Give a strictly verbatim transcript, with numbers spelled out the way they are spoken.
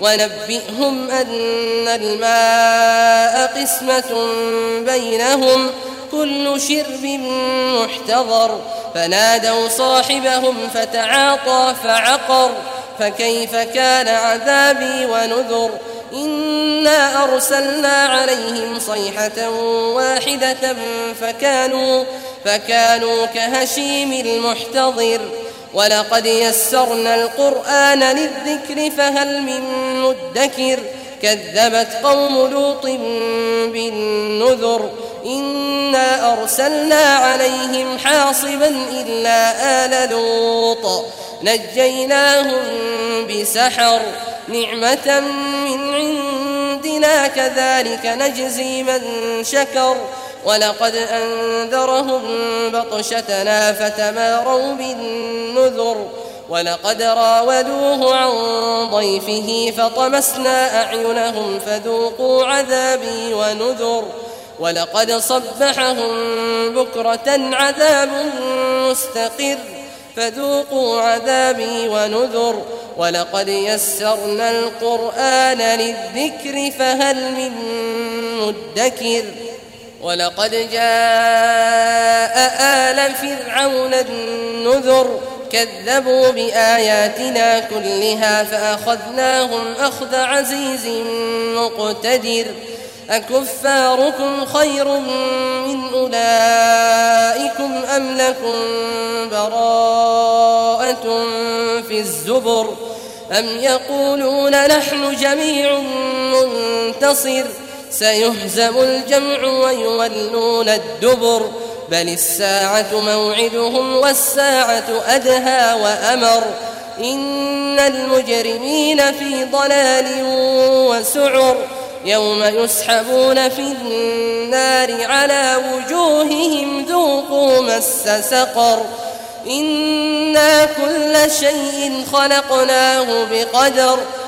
ونبئهم أن الماء قسمة بينهم كل شرب محتضر فنادوا صاحبهم فتعاطى فعقر فكيف كان عذابي ونذر إنا أرسلنا عليهم صيحة واحدة فكانوا, فكانوا كهشيم المحتضر ولقد يسرنا القرآن للذكر فهل من مدكر كذبت قوم لوط بالنذر إنا أرسلنا عليهم حاصبا إلا آل لوط نجيناهم بسحر نعمة من عندنا كذلك نجزي من شكر ولقد أنذرهم بطشتنا فتماروا بالنذر ولقد راودوه عن ضيفه فطمسنا أعينهم فذوقوا عذابي ونذر ولقد صبحهم بكرة عذاب مستقر فذوقوا عذابي ونذر ولقد يسرنا القرآن للذكر فهل من مدكر ولقد جاء آل فرعون النذر كذبوا بآياتنا كلها فأخذناهم أخذ عزيز مقتدر أكفاركم خير من أولئكم أم لكم براءة في الزبر أم يقولون نحن جميع منتصر سيهزم الجمع ويولون الدبر بل الساعة موعدهم والساعة أدهى وأمر إن المجرمين في ضلال وسعر يوم يسحبون في النار على وجوههم ذوقوا مس سقر إنا كل شيء خلقناه بقدر